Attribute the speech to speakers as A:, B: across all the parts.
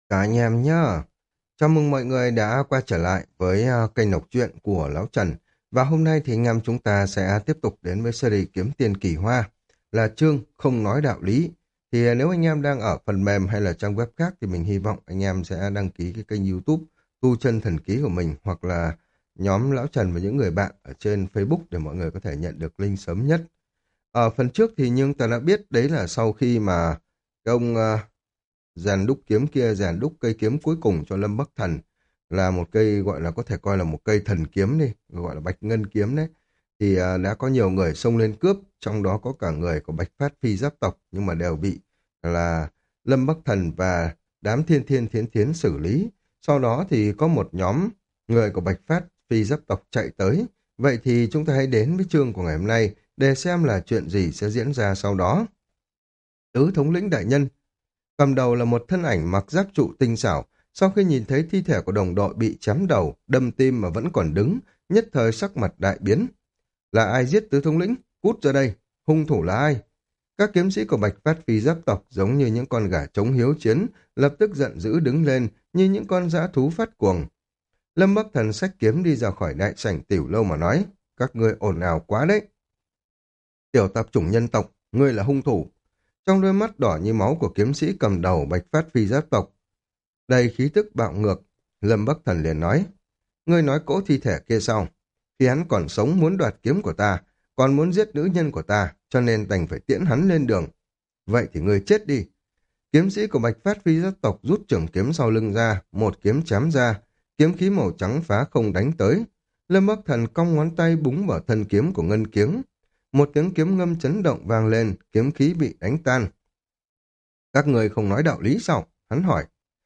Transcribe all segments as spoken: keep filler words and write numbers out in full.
A: Cả anh em nhá. Chào mừng mọi người đã quay trở lại với à, kênh đọc truyện của Lão Trần. Và hôm nay thì anh em chúng ta sẽ tiếp tục đến với series Kiếm Tiền Kỳ Hoa, là chương Không Nói Đạo Lý. Thì à, nếu anh em đang ở phần mềm hay là trang web khác thì mình hy vọng anh em sẽ đăng ký cái kênh YouTube Tu Chân Thần Ký của mình, hoặc là nhóm Lão Trần và những người bạn ở trên Facebook để mọi người có thể nhận được link sớm nhất. Ở phần trước thì nhưng ta đã biết đấy là sau khi mà cái ông à, rèn đúc kiếm kia rèn đúc cây kiếm cuối cùng cho Lâm Bắc Thần, là một cây gọi là có thể coi là một cây thần kiếm đi, gọi là Bạch Ngân kiếm đấy, thì à, đã có nhiều người xông lên cướp, trong đó có cả người của Bạch Phát Phi giáp tộc, nhưng mà đều bị là Lâm Bắc Thần và đám thiên thiên thiến thiến xử lý. Sau đó thì có một nhóm người của Bạch Phát Phi giáp tộc chạy tới. Vậy thì chúng ta hãy đến với chương của ngày hôm nay để xem là chuyện gì sẽ diễn ra sau đó. Tứ thống lĩnh đại nhân. Cầm đầu là một thân ảnh mặc giáp trụ tinh xảo, sau khi nhìn thấy thi thể của đồng đội bị chém đầu, đâm tim mà vẫn còn đứng, nhất thời sắc mặt đại biến. Là ai giết tứ thống lĩnh? Cút ra đây! Hung thủ là ai? Các kiếm sĩ của Bạch Phát Phi giáp tộc giống như những con gà trống hiếu chiến, lập tức giận dữ đứng lên như những con dã thú phát cuồng. Lâm Bắc Thần xách kiếm đi ra khỏi đại sảnh tiểu lâu mà nói, các ngươi ồn ào quá đấy. Tiểu tạp chủng nhân tộc, ngươi là hung thủ. Trong đôi mắt đỏ như máu của kiếm sĩ cầm đầu Bạch Phát Phi giáp tộc, đầy khí tức bạo ngược, Lâm Bắc Thần liền nói, ngươi nói cỗ thi thể kia sao? Khi hắn còn sống muốn đoạt kiếm của ta, còn muốn giết nữ nhân của ta, cho nên đành phải tiễn hắn lên đường. Vậy thì ngươi chết đi. Kiếm sĩ của Bạch Phát Phi giáp tộc rút trường kiếm sau lưng ra, một kiếm chém ra, kiếm khí màu trắng phá không đánh tới. Lâm Bắc Thần cong ngón tay búng vào thân kiếm của ngân kiếm. Một tiếng kiếm ngâm chấn động vang lên, kiếm khí bị đánh tan. Các người không nói đạo lý sao? Hắn hỏi.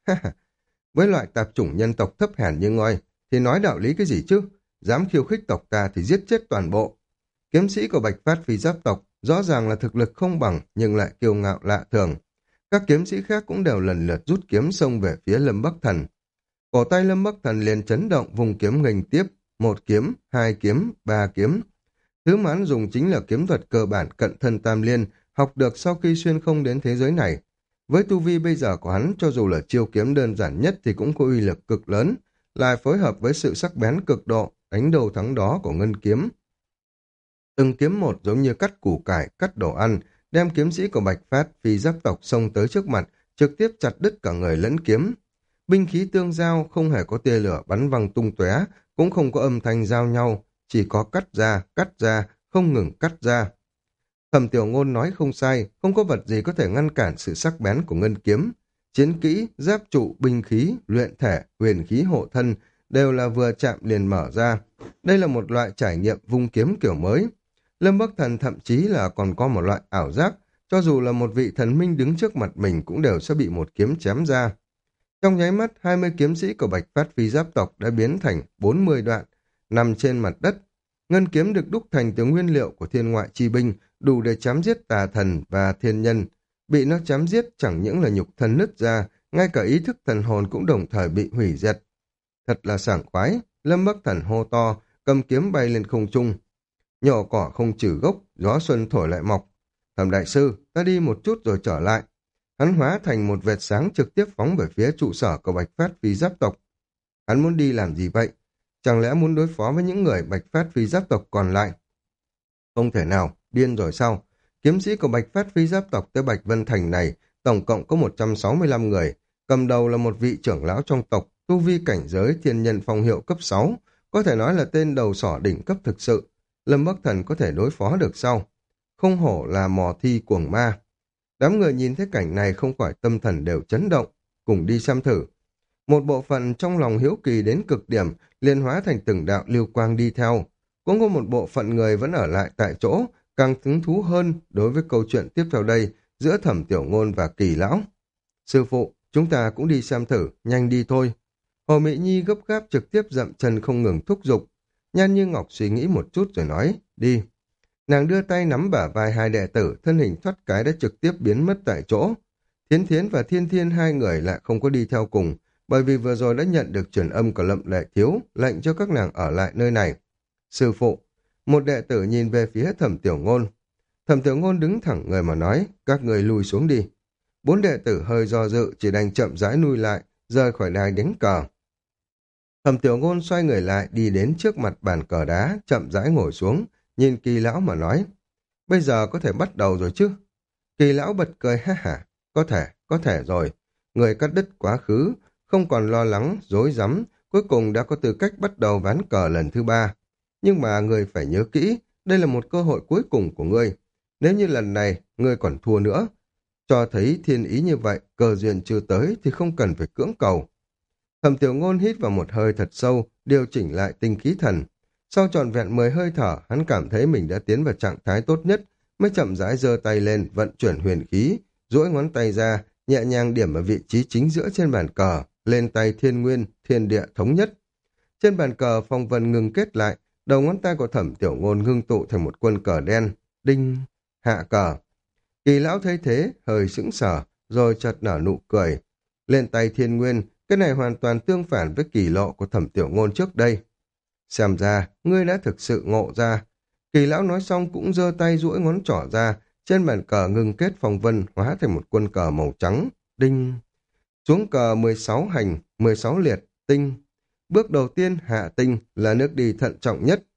A: Với loại tạp chủng nhân tộc thấp hèn như ngươi, thì nói đạo lý cái gì chứ? Dám khiêu khích tộc ta thì giết chết toàn bộ. Kiếm sĩ của Bạch Phát Phi giáp tộc rõ ràng là thực lực không bằng nhưng lại kiêu ngạo lạ thường. Các kiếm sĩ khác cũng đều lần lượt rút kiếm xông về phía Lâm Bắc Thần. Cổ tay Lâm Bắc Thần liền chấn động, vùng kiếm nghênh tiếp, một kiếm, hai kiếm, ba kiếm. Thứ mà hắn dùng chính là kiếm thuật cơ bản cận thân tam liên, học được sau khi xuyên không đến thế giới này. Với tu vi bây giờ của hắn, cho dù là chiêu kiếm đơn giản nhất thì cũng có uy lực cực lớn, lại phối hợp với sự sắc bén cực độ, đánh đầu thắng đó của ngân kiếm. Từng kiếm một giống như cắt củ cải, cắt đồ ăn, đem kiếm sĩ của Bạch Phát Phi giáp tộc xông tới trước mặt, trực tiếp chặt đứt cả người lẫn kiếm. Binh khí tương giao, không hề có tia lửa bắn văng tung tóe, cũng không có âm thanh giao nhau, chỉ có cắt ra, cắt ra, không ngừng cắt ra. Thẩm Tiểu Ngôn nói không sai, không có vật gì có thể ngăn cản sự sắc bén của ngân kiếm. Chiến kỹ, giáp trụ, binh khí, luyện thể, huyền khí hộ thân đều là vừa chạm liền mở ra. Đây là một loại trải nghiệm vung kiếm kiểu mới. Lâm Bắc Thần thậm chí là còn có một loại ảo giác, cho dù là một vị thần minh đứng trước mặt mình cũng đều sẽ bị một kiếm chém ra. Trong nháy mắt, hai mươi kiếm sĩ của Bạch Phát Phi giáp tộc đã biến thành bốn mươi đoạn, nằm trên mặt đất. Ngân kiếm được đúc thành từ nguyên liệu của thiên ngoại chi binh, đủ để chém giết tà thần và thiên nhân. Bị nó chém giết chẳng những là nhục thân nứt ra, ngay cả ý thức thần hồn cũng đồng thời bị hủy diệt. Thật là sảng khoái, Lâm Bắc Thần hô to, cầm kiếm bay lên không trung. Nhổ cỏ không trừ gốc, gió xuân thổi lại mọc. Thẩm đại sư, ta đi một chút rồi trở lại. Hắn hóa thành một vệt sáng trực tiếp phóng về phía trụ sở của Bạch Phát Phi giáp tộc. Hắn muốn đi làm gì vậy? Chẳng lẽ muốn đối phó với những người Bạch Phát Phi giáp tộc còn lại? Không thể nào, điên rồi sao? Kiếm sĩ của Bạch Phát Phi giáp tộc tới Bạch Vân Thành này tổng cộng có một trăm sáu mươi lăm người, cầm đầu là một vị trưởng lão trong tộc, tu vi cảnh giới thiên nhân phong hiệu cấp sáu, có thể nói là tên đầu sỏ đỉnh cấp thực sự. Lâm Bắc Thần có thể đối phó được sao? Không hổ là mò thi cuồng ma. Đám người nhìn thấy cảnh này không khỏi tâm thần đều chấn động, cùng đi xem thử. Một bộ phận trong lòng hiếu kỳ đến cực điểm, liền hóa thành từng đạo lưu quang đi theo. Cũng có một bộ phận người vẫn ở lại tại chỗ, càng hứng thú hơn đối với câu chuyện tiếp theo đây giữa Thẩm Tiểu Ngôn và Kỳ Lão. Sư phụ, chúng ta cũng đi xem thử, nhanh đi thôi. Hồ Mỹ Nhi gấp gáp trực tiếp dậm chân không ngừng thúc giục. Nhan Như Ngọc suy nghĩ một chút rồi nói, đi. Nàng đưa tay nắm bả vai hai đệ tử, thân hình thoát cái đã trực tiếp biến mất tại chỗ. Thiến Thiến và Thiên Thiên hai người lại không có đi theo cùng, bởi vì vừa rồi đã nhận được truyền âm của Lậm Lệ Thiếu, lệnh cho các nàng ở lại nơi này. Sư phụ, một đệ tử nhìn về phía Thẩm Tiểu Ngôn. Thẩm Tiểu Ngôn đứng thẳng người mà nói, các người lùi xuống đi. Bốn đệ tử hơi do dự, chỉ đành chậm rãi lui lại, rời khỏi đài đánh cờ. Thẩm Tiểu Ngôn xoay người lại đi đến trước mặt bàn cờ đá, chậm rãi ngồi xuống, nhìn Kỳ lão mà nói, bây giờ có thể bắt đầu rồi chứ? Kỳ lão bật cười ha hả, có thể, có thể rồi. Người cắt đứt quá khứ, không còn lo lắng, rối rắm, cuối cùng đã có tư cách bắt đầu ván cờ lần thứ ba. Nhưng mà người phải nhớ kỹ, đây là một cơ hội cuối cùng của ngươi. Nếu như lần này, ngươi còn thua nữa, cho thấy thiên ý như vậy, cơ duyên chưa tới thì không cần phải cưỡng cầu. Thẩm Tiểu Ngôn hít vào một hơi thật sâu, điều chỉnh lại tinh khí thần. Sau trọn vẹn mười hơi thở, hắn cảm thấy mình đã tiến vào trạng thái tốt nhất, mới chậm rãi giơ tay lên, vận chuyển huyền khí, duỗi ngón tay ra, nhẹ nhàng điểm ở vị trí chính giữa trên bàn cờ, lên tay thiên nguyên, thiên địa thống nhất. Trên bàn cờ phong vân ngừng kết lại, đầu ngón tay của Thẩm Tiểu Ngôn ngưng tụ thành một quân cờ đen, đinh, hạ cờ. Kỳ lão thấy thế, hơi sững sờ, rồi chợt nở nụ cười. Lên tay thiên nguyên, cái này hoàn toàn tương phản với kỳ lộ của Thẩm Tiểu Ngôn trước đây. Xem ra, ngươi đã thực sự ngộ ra. Kỳ lão nói xong cũng giơ tay duỗi ngón trỏ ra, trên bàn cờ ngưng kết phong vân hóa thành một quân cờ màu trắng. Đinh! Xuống cờ mười sáu hành, mười sáu liệt, tinh. Bước đầu tiên hạ tinh là nước đi thận trọng nhất.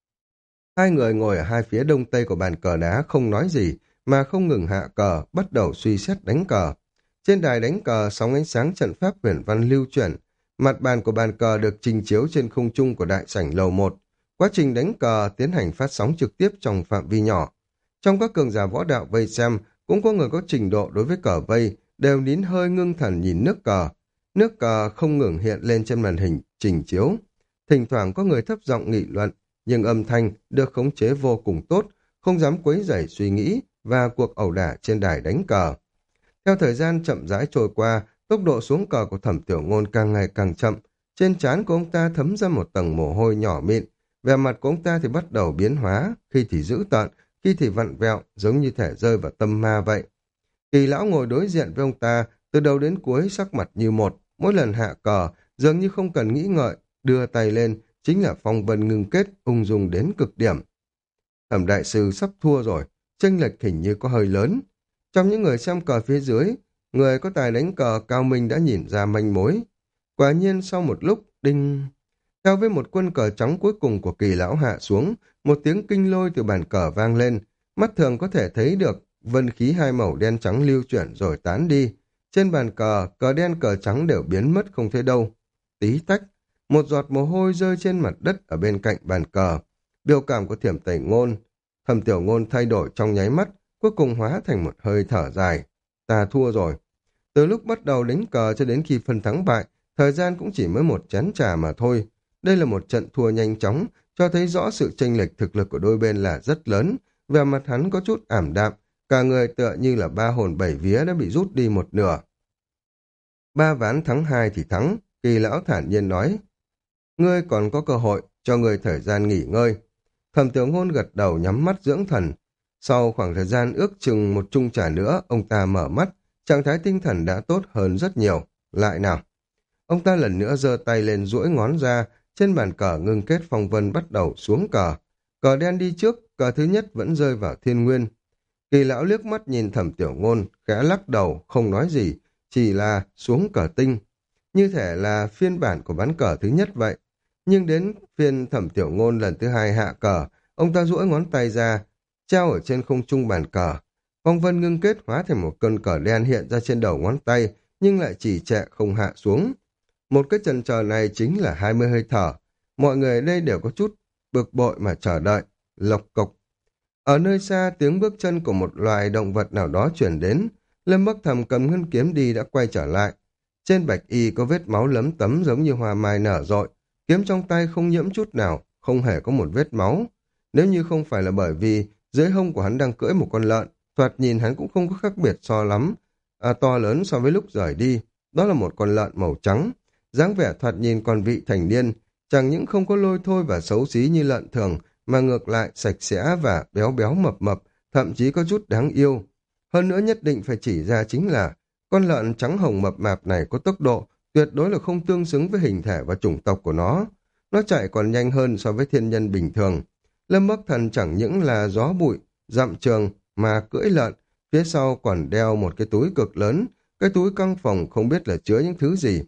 A: Hai người ngồi ở hai phía đông tây của bàn cờ đá không nói gì, mà không ngừng hạ cờ, bắt đầu suy xét đánh cờ. Trên đài đánh cờ, sóng ánh sáng trận pháp huyền văn lưu chuyển. Mặt bàn của bàn cờ được trình chiếu trên không trung của đại sảnh lầu một. Quá trình đánh cờ tiến hành phát sóng trực tiếp trong phạm vi nhỏ. Trong các cường giả võ đạo vây xem, cũng có người có trình độ đối với cờ vây, đều nín hơi ngưng thần nhìn nước cờ. Nước cờ không ngừng hiện lên trên màn hình trình chiếu. Thỉnh thoảng có người thấp giọng nghị luận, nhưng âm thanh được khống chế vô cùng tốt, không dám quấy rầy suy nghĩ và cuộc ẩu đả trên đài đánh cờ. Theo thời gian chậm rãi trôi qua, tốc độ xuống cờ của Thẩm Tiểu Ngôn càng ngày càng chậm. Trên trán của ông ta thấm ra một tầng mồ hôi nhỏ mịn. Vẻ mặt của ông ta thì bắt đầu biến hóa, khi thì dữ tợn, khi thì vặn vẹo, giống như thể rơi vào tâm ma vậy. Kỳ lão ngồi đối diện với ông ta, từ đầu đến cuối sắc mặt như một, mỗi lần hạ cờ, dường như không cần nghĩ ngợi, đưa tay lên, chính là phong vân ngưng kết, ung dung đến cực điểm. Thẩm đại sư sắp thua rồi, chênh lệch hình như có hơi lớn. Trong những người xem cờ phía dưới, người có tài đánh cờ cao minh đã nhìn ra manh mối. Quả nhiên sau một lúc, đinh... Theo với một quân cờ trắng cuối cùng của kỳ lão hạ xuống, một tiếng kinh lôi từ bàn cờ vang lên, mắt thường có thể thấy được vân khí hai màu đen trắng lưu chuyển rồi tán đi. Trên bàn cờ, cờ đen cờ trắng đều biến mất không thấy đâu. Tí tách, một giọt mồ hôi rơi trên mặt đất ở bên cạnh bàn cờ. Biểu cảm của Thiểm Tẩy Ngôn, Thẩm Tiểu Ngôn thay đổi trong nháy mắt, cuối cùng hóa thành một hơi thở dài. Ta thua rồi. Từ lúc bắt đầu đánh cờ cho đến khi phân thắng bại, thời gian cũng chỉ mới một chén trà mà thôi. Đây là một trận thua nhanh chóng, cho thấy rõ sự chênh lệch thực lực của đôi bên là rất lớn. Về mặt hắn có chút ảm đạm, cả người tựa như là ba hồn bảy vía đã bị rút đi một nửa. Ba ván thắng hai thì thắng, Kỳ lão thản nhiên nói. Ngươi còn có cơ hội, cho ngươi thời gian nghỉ ngơi. Thẩm Tiểu Ngôn gật đầu nhắm mắt dưỡng thần. Sau khoảng thời gian ước chừng một chung trà nữa, ông ta mở mắt, trạng thái tinh thần đã tốt hơn rất nhiều. Lại nào. Ông ta lần nữa giơ tay lên duỗi ngón ra, trên bàn cờ ngưng kết phong vân bắt đầu xuống cờ. Cờ đen đi trước, cờ thứ nhất vẫn rơi vào thiên nguyên. Kỳ lão liếc mắt nhìn Thẩm Tiểu Ngôn, khẽ lắc đầu, không nói gì, chỉ là xuống cờ tinh. Như thể là phiên bản của ván cờ thứ nhất vậy. Nhưng đến phiên Thẩm Tiểu Ngôn lần thứ hai hạ cờ, ông ta duỗi ngón tay ra, treo ở trên không trung bàn cờ. Phong vân ngưng kết hóa thành một cơn cờ đen hiện ra trên đầu ngón tay, nhưng lại chỉ trệ không hạ xuống. Một cái chần chờ này chính là hai mươi hơi thở. Mọi người ở đây đều có chút bực bội mà chờ đợi. Lộc cộc. Ở nơi xa, tiếng bước chân của một loài động vật nào đó chuyển đến. Lâm Bắc Thầm cầm ngân kiếm đi đã quay trở lại. Trên bạch y có vết máu lấm tấm giống như hoa mai nở rộ. Kiếm trong tay không nhiễm chút nào, không hề có một vết máu. Nếu như không phải là bởi vì dưới hông của hắn đang cưỡi một con lợn, thoạt nhìn hắn cũng không có khác biệt so lắm, à, to lớn so với lúc rời đi. Đó là một con lợn màu trắng. Dáng vẻ thoạt nhìn còn vị thành niên, chẳng những không có lôi thôi và xấu xí như lợn thường, mà ngược lại sạch sẽ và béo béo mập mập, thậm chí có chút đáng yêu. Hơn nữa nhất định phải chỉ ra chính là con lợn trắng hồng mập mạp này có tốc độ tuyệt đối là không tương xứng với hình thể và chủng tộc của nó. Nó chạy còn nhanh hơn so với thiên nhân bình thường. Lâm Bắc Thần chẳng những là gió bụi, dặm trường mà cưỡi lợn, phía sau còn đeo một cái túi cực lớn, cái túi căng phòng không biết là chứa những thứ gì.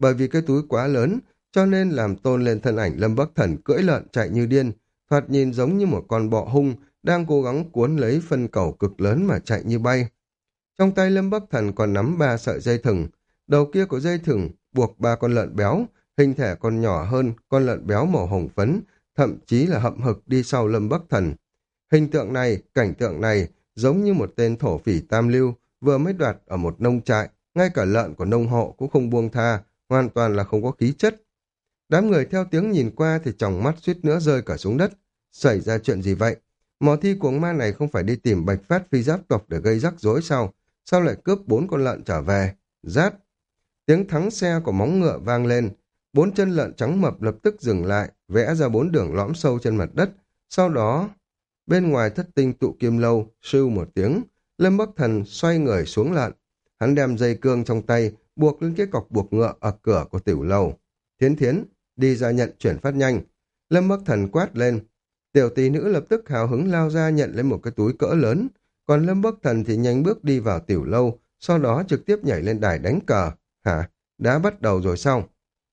A: bởi vì cái túi quá lớn, cho nên làm tôn lên thân ảnh Lâm Bắc Thần cưỡi lợn chạy như điên, thoạt nhìn giống như một con bọ hung đang cố gắng cuốn lấy phân cầu cực lớn mà chạy như bay. Trong tay Lâm Bắc Thần còn nắm ba sợi dây thừng, đầu kia của dây thừng buộc ba con lợn béo, hình thể còn nhỏ hơn con lợn béo màu hồng phấn, thậm chí là hậm hực đi sau Lâm Bắc Thần. Hình tượng này, cảnh tượng này giống như một tên thổ phỉ tam lưu vừa mới đoạt ở một nông trại, ngay cả lợn của nông hộ cũng không buông tha, hoàn toàn là không có khí chất. Đám người theo tiếng nhìn qua thì tròng mắt suýt nữa rơi cả xuống đất. Xảy ra chuyện gì vậy? Mò thi cuồng ma này không phải đi tìm Bạch Phát phi giáp tộc để gây rắc rối sao? Sao lại cướp bốn con lợn trở về? Rát! Tiếng thắng xe của móng ngựa vang lên. Bốn chân lợn trắng mập lập tức dừng lại, vẽ ra bốn đường lõm sâu trên mặt đất. Sau đó, bên ngoài thất tinh tụ kim lâu, sưu một tiếng, Lâm Bắc Thần xoay người xuống lợn. Hắn đem dây cương trong tay, buộc lên cái cọc buộc ngựa ở cửa của tiểu lầu. Thiến Thiến, đi ra nhận chuyển phát nhanh. Lâm Bắc Thần quát lên. Tiểu tỷ nữ lập tức hào hứng lao ra nhận lấy một cái túi cỡ lớn. Còn Lâm Bắc Thần thì nhanh bước đi vào tiểu lâu, sau đó trực tiếp nhảy lên đài đánh cờ. Hả? Đã bắt đầu rồi sao?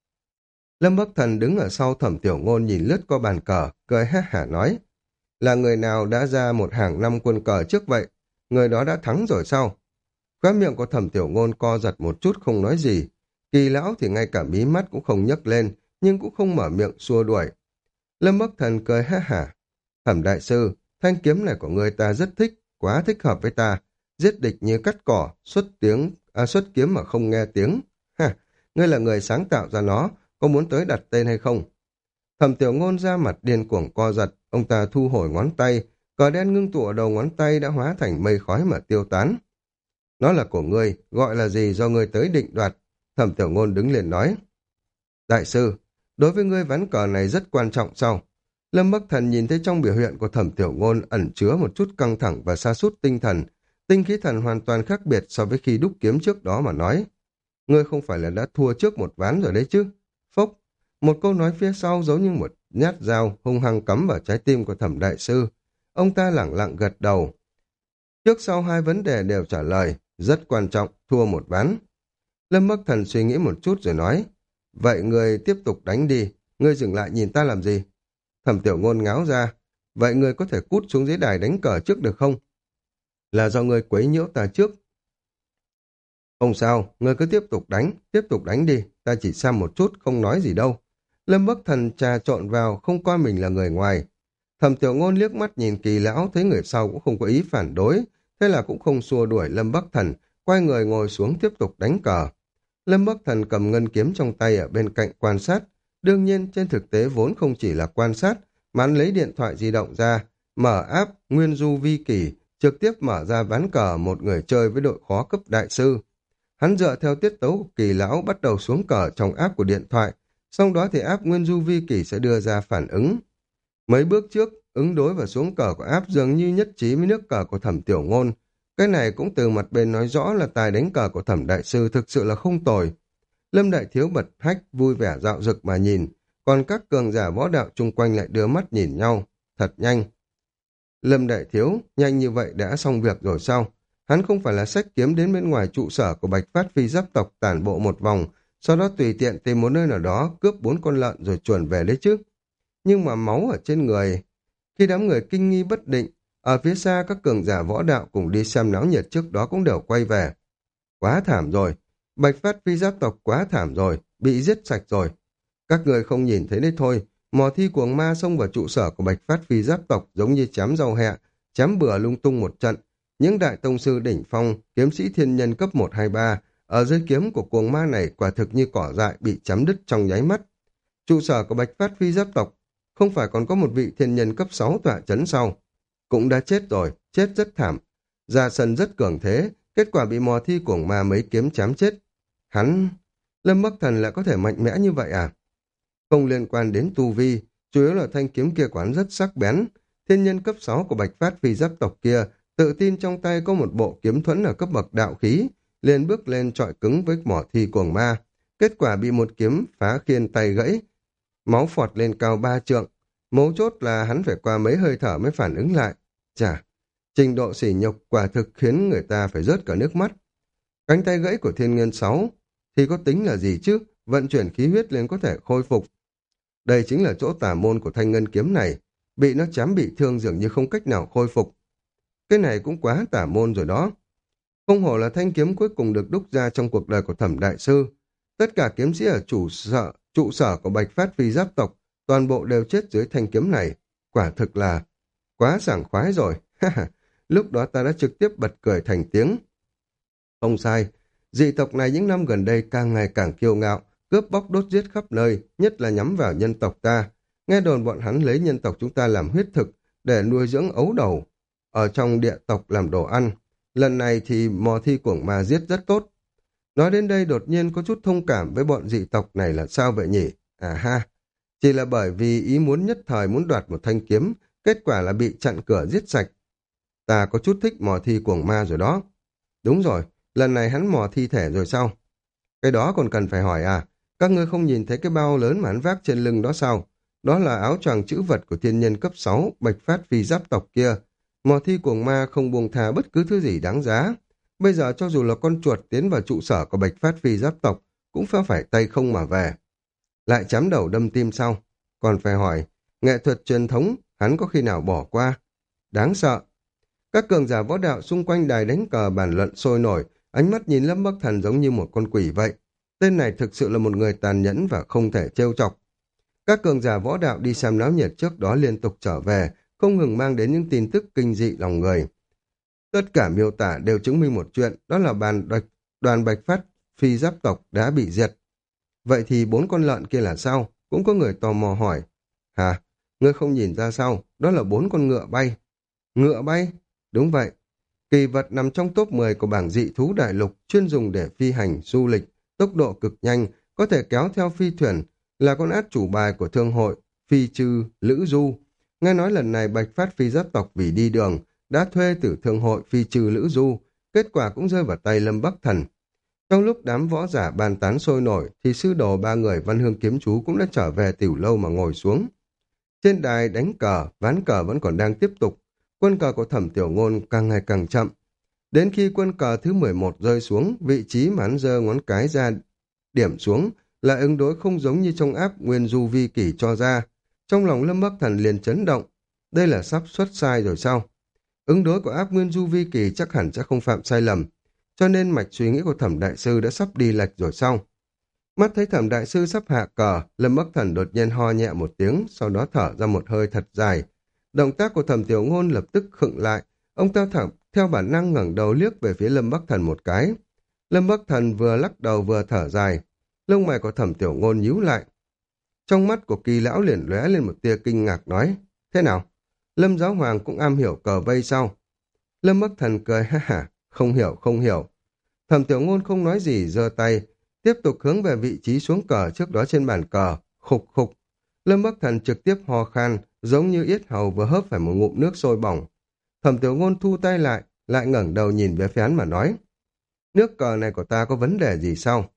A: Lâm Bắc Thần đứng ở sau Thẩm Tiểu Ngôn nhìn lướt qua bàn cờ, cười ha hả nói. Là người nào đã ra một hàng năm quân cờ trước vậy? Người đó đã thắng rồi sao? Khóe miệng của Thẩm Tiểu Ngôn co giật một chút không nói gì. Kỳ lão thì ngay cả mí mắt cũng không nhấc lên, nhưng cũng không mở miệng xua đuổi. Lâm Bắc Thần cười ha hả. Thẩm đại sư, thanh kiếm này của người ta rất thích, quá thích hợp với ta. Giết địch như cắt cỏ, xuất tiếng, à, xuất kiếm mà không nghe tiếng. Ha, ngươi là người sáng tạo ra nó, có muốn tới đặt tên hay không? Thẩm Tiểu Ngôn ra mặt điên cuồng co giật, ông ta thu hồi ngón tay, cờ đen ngưng tụ ở đầu ngón tay đã hóa thành mây khói mà tiêu tán. Nó là của ngươi, gọi là gì do ngươi tới định đoạt. Thẩm Tiểu Ngôn đứng liền nói. Đại sư, đối với ngươi ván cờ này rất quan trọng sao? Lâm Bắc Thần nhìn thấy trong biểu hiện của Thẩm Tiểu Ngôn ẩn chứa một chút căng thẳng và sa sút tinh thần. Tinh khí thần hoàn toàn khác biệt so với khi đúc kiếm trước đó mà nói. Ngươi không phải là đã thua trước một ván rồi đấy chứ? Phốc, một câu nói phía sau giống như một nhát dao hung hăng cắm vào trái tim của Thẩm đại sư. Ông ta lẳng lặng gật đầu. Trước sau hai vấn đề đều trả lời, rất quan trọng, thua một ván. Lâm Bắc Thần suy nghĩ một chút rồi nói, vậy ngươi tiếp tục đánh đi, ngươi dừng lại nhìn ta làm gì? Thẩm Tiểu Ngôn ngáo ra, vậy ngươi có thể cút xuống dưới đài đánh cờ trước được không? Là do ngươi quấy nhiễu ta trước. Không sao, ngươi cứ tiếp tục đánh, tiếp tục đánh đi, ta chỉ xem một chút, không nói gì đâu. Lâm Bắc Thần trà trộn vào, không coi mình là người ngoài. Thẩm Tiểu Ngôn liếc mắt nhìn Kỳ lão, thấy người sau cũng không có ý phản đối, thế là cũng không xua đuổi Lâm Bắc Thần, quay người ngồi xuống tiếp tục đánh cờ. Lâm Bắc Thần cầm ngân kiếm trong tay ở bên cạnh quan sát. Đương nhiên, trên thực tế vốn không chỉ là quan sát, mà hắn lấy điện thoại di động ra, mở app Nguyên Du Vi Kỳ, trực tiếp mở ra ván cờ một người chơi với đội khó cấp đại sư. Hắn dựa theo tiết tấu của Kỳ lão bắt đầu xuống cờ trong app của điện thoại, sau đó thì app Nguyên Du Vi Kỳ sẽ đưa ra phản ứng. Mấy bước trước, ứng đối và xuống cờ của app dường như nhất trí với nước cờ của Thẩm Tiểu Ngôn. Cái này cũng từ mặt bên nói rõ là tài đánh cờ của Thẩm đại sư thực sự là không tồi. Lâm Đại Thiếu bật hách vui vẻ dạo dực mà nhìn, còn các cường giả võ đạo chung quanh lại đưa mắt nhìn nhau. Thật nhanh. Lâm Đại Thiếu, nhanh như vậy đã xong việc rồi sao? Hắn không phải là xách kiếm đến bên ngoài trụ sở của Bạch Phát phi giáp tộc tản bộ một vòng, sau đó tùy tiện tìm một nơi nào đó cướp bốn con lợn rồi chuồn về đấy chứ. Nhưng mà máu ở trên người... Khi đám người kinh nghi bất định, ở phía xa các cường giả võ đạo cùng đi xem náo nhiệt trước đó cũng đều quay về. Quá thảm rồi, Bạch Phát phi giáp tộc quá thảm rồi, bị giết sạch rồi. Các người không nhìn thấy đấy thôi, mò thi cuồng ma xông vào trụ sở của Bạch Phát phi giáp tộc giống như chém rau hẹ, chém bừa lung tung một trận. Những đại tông sư đỉnh phong, kiếm sĩ thiên nhân cấp một hai ba, ở dưới kiếm của cuồng ma này quả thực như cỏ dại bị chém đứt trong nháy mắt. Trụ sở của Bạch Phát phi giáp tộc không phải còn có một vị thiên nhân cấp sáu tọa chấn sau. Cũng đã chết rồi, chết rất thảm. Ra sân rất cường thế, kết quả bị mò thi cuồng ma mấy kiếm chém chết. Hắn... Lâm Bắc Thần lại có thể mạnh mẽ như vậy à? Không liên quan đến tu vi, chủ yếu là thanh kiếm kia quán rất sắc bén. Thiên nhân cấp sáu của Bạch Phát phi giáp tộc kia tự tin trong tay có một bộ kiếm thuẫn ở cấp bậc đạo khí, liền bước lên chọi cứng với mỏ thi cuồng ma. Kết quả bị một kiếm phá khiên tay gãy, máu phọt lên cao ba trượng. Mấu chốt là hắn phải qua mấy hơi thở mới phản ứng lại. Chà, trình độ sỉ nhục quả thực khiến người ta phải rớt cả nước mắt. Cánh tay gãy của thiên nguyên sáu thì có tính là gì chứ? vận chuyển khí huyết liền có thể khôi phục. Đây chính là chỗ tà môn của thanh ngân kiếm này, bị nó chém bị thương dường như không cách nào khôi phục. Cái này cũng quá tà môn rồi đó. Không hổ là thanh kiếm cuối cùng được đúc ra trong cuộc đời của Thẩm đại sư. Tất cả kiếm sĩ ở chủ sở, trụ sở của Bạch Phát Phi giáp tộc, toàn bộ đều chết dưới thanh kiếm này. Quả thực là quá sảng khoái rồi. Lúc đó ta đã trực tiếp bật cười thành tiếng. Không sai, dị tộc này những năm gần đây càng ngày càng kiêu ngạo, cướp bóc đốt giết khắp nơi, nhất là nhắm vào nhân tộc ta. Nghe đồn bọn hắn lấy nhân tộc chúng ta làm huyết thực để nuôi dưỡng ấu đầu ở trong địa tộc làm đồ ăn. Lần này thì mò thi cuồng ma giết rất tốt. Nói đến đây đột nhiên có chút thông cảm với bọn dị tộc này là sao vậy nhỉ? À ha, chỉ là bởi vì ý muốn nhất thời muốn đoạt một thanh kiếm, kết quả là bị chặn cửa giết sạch. Ta có chút thích mò thi cuồng ma rồi đó. Đúng rồi, lần này hắn mò thi thể rồi sao? Cái đó còn cần phải hỏi à? Các ngươi không nhìn thấy cái bao lớn mà hắn vác trên lưng đó sao? Đó là áo choàng chữ vật của thiên nhân cấp sáu, Bạch Phát Phi giáp tộc kia. Mò thi cuồng ma không buông tha bất cứ thứ gì đáng giá. Bây giờ cho dù là con chuột tiến vào trụ sở của Bạch Phát Phi giáp tộc, cũng phải phải tay không mà về. Lại chém đầu đâm tim sau. Còn phải hỏi, nghệ thuật truyền thống, hắn có khi nào bỏ qua? Đáng sợ. Các cường giả võ đạo xung quanh đài đánh cờ bàn luận sôi nổi, ánh mắt nhìn Lâm Bắc Thần giống như một con quỷ vậy. Tên này thực sự là một người tàn nhẫn và không thể trêu chọc. Các cường giả võ đạo đi xem náo nhiệt trước đó liên tục trở về, không ngừng mang đến những tin tức kinh dị lòng người. Tất cả miêu tả đều chứng minh một chuyện, đó là bàn đạch, đoàn Bạch Phát Phi giáp tộc đã bị diệt. Vậy thì bốn con lợn kia là sao? Cũng có người tò mò hỏi. Hả? Ngươi không nhìn ra sao? Đó là bốn con ngựa bay. Ngựa bay? Đúng vậy. Kỳ vật nằm trong top mười của bảng dị thú đại lục, chuyên dùng để phi hành, du lịch, tốc độ cực nhanh, có thể kéo theo phi thuyền, là con át chủ bài của thương hội, phi chư, lữ du. Nghe nói lần này Bạch Phát Phi giáp tộc vì đi đường, đã thuê từ thương hội phi trừ lữ du, kết quả cũng rơi vào tay Lâm Bắc Thần. Trong lúc đám võ giả bàn tán sôi nổi, thì sư đồ ba người Văn Hương kiếm chú cũng đã trở về tiểu lâu mà ngồi xuống. Trên đài đánh cờ, ván cờ vẫn còn đang tiếp tục, quân cờ của Thẩm Tiểu Ngôn càng ngày càng chậm. Đến khi quân cờ thứ mười một rơi xuống, vị trí mà hắn giơ ngón cái ra điểm xuống, là ứng đối không giống như trong áp Nguyên Du Vi Kỷ cho ra. Trong lòng Lâm Bắc Thần liền chấn động, đây là sắp xuất sai rồi sao? Ứng đối của áp Nguyên Du Vi Kỳ chắc hẳn sẽ không phạm sai lầm, cho nên mạch suy nghĩ của Thẩm đại sư đã sắp đi lệch rồi sao? Mắt thấy Thẩm đại sư sắp hạ cờ, Lâm Bắc Thần đột nhiên ho nhẹ một tiếng, sau đó thở ra một hơi thật dài. Động tác của Thẩm Tiểu Ngôn lập tức khựng lại, ông ta thẳng theo bản năng ngẩng đầu liếc về phía Lâm Bắc Thần một cái. Lâm Bắc Thần vừa lắc đầu vừa thở dài, lông mày của Thẩm Tiểu Ngôn nhíu lại. Trong mắt của Kỳ lão liền lóe lên một tia kinh ngạc nói, thế nào? Lâm Giáo Hoàng cũng am hiểu cờ vây sao? Lâm Bắc Thần cười ha hả, không hiểu không hiểu. Thẩm Tiểu Ngôn không nói gì, giơ tay, tiếp tục hướng về vị trí xuống cờ trước đó trên bàn cờ, khục khục. Lâm Bắc Thần trực tiếp ho khan, giống như yết hầu vừa hớp phải một ngụm nước sôi bỏng. Thẩm Tiểu Ngôn thu tay lại, lại ngẩng đầu nhìn về phía hắn mà nói, nước cờ này của ta có vấn đề gì sao?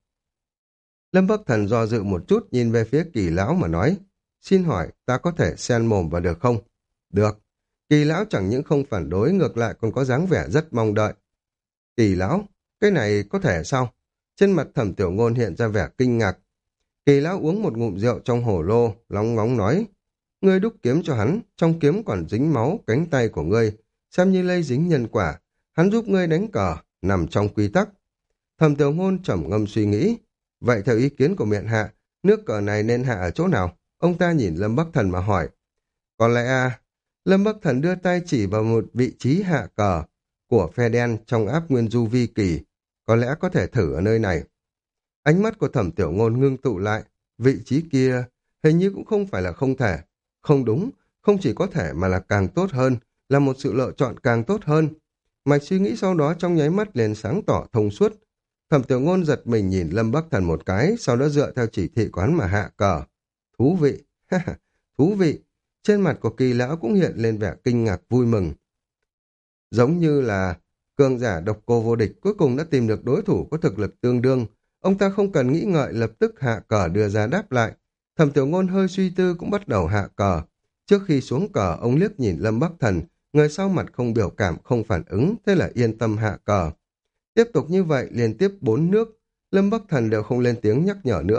A: Lâm Bắc Thần do dự một chút nhìn về phía Kỳ lão mà nói, xin hỏi ta có thể xen mồm vào được không? Được. Kỳ lão chẳng những không phản đối, ngược lại còn có dáng vẻ rất mong đợi. Kỳ lão, cái này có thể sao? Trên mặt Thẩm Tiểu Ngôn hiện ra vẻ kinh ngạc. Kỳ lão uống một ngụm rượu trong hổ lô, lóng ngóng nói, ngươi đúc kiếm cho hắn, trong kiếm còn dính máu cánh tay của ngươi, xem như lây dính nhân quả, hắn giúp ngươi đánh cờ, nằm trong quy tắc. Thẩm Tiểu Ngôn trầm ngâm suy nghĩ, vậy theo ý kiến của miện hạ, nước cờ này nên hạ ở chỗ nào? Ông ta nhìn Lâm Bắc Thần mà hỏi. Có lẽ à, Lâm Bắc Thần đưa tay chỉ vào một vị trí hạ cờ của phe đen trong áp Nguyên Du Vi Kỳ, có lẽ có thể thử ở nơi này. Ánh mắt của Thẩm Tiểu Ngôn ngưng tụ lại, vị trí kia hình như cũng không phải là không thể. Không đúng, không chỉ có thể mà là càng tốt hơn, là một sự lựa chọn càng tốt hơn. Mạch suy nghĩ sau đó trong nháy mắt liền sáng tỏ thông suốt. Thẩm Tiểu Ngôn giật mình nhìn Lâm Bắc Thần một cái, sau đó dựa theo chỉ thị quán mà hạ cờ. Thú vị, thú vị. Trên mặt của Kỳ lão cũng hiện lên vẻ kinh ngạc vui mừng. Giống như là cường giả độc cô vô địch cuối cùng đã tìm được đối thủ có thực lực tương đương. Ông ta không cần nghĩ ngợi lập tức hạ cờ đưa ra đáp lại. Thẩm Tiểu Ngôn hơi suy tư cũng bắt đầu hạ cờ. Trước khi xuống cờ, ông liếc nhìn Lâm Bắc Thần, người sau mặt không biểu cảm, không phản ứng, thế là yên tâm hạ cờ. Tiếp tục như vậy, liên tiếp bốn nước, Lâm Bắc Thần đều không lên tiếng nhắc nhở nữa,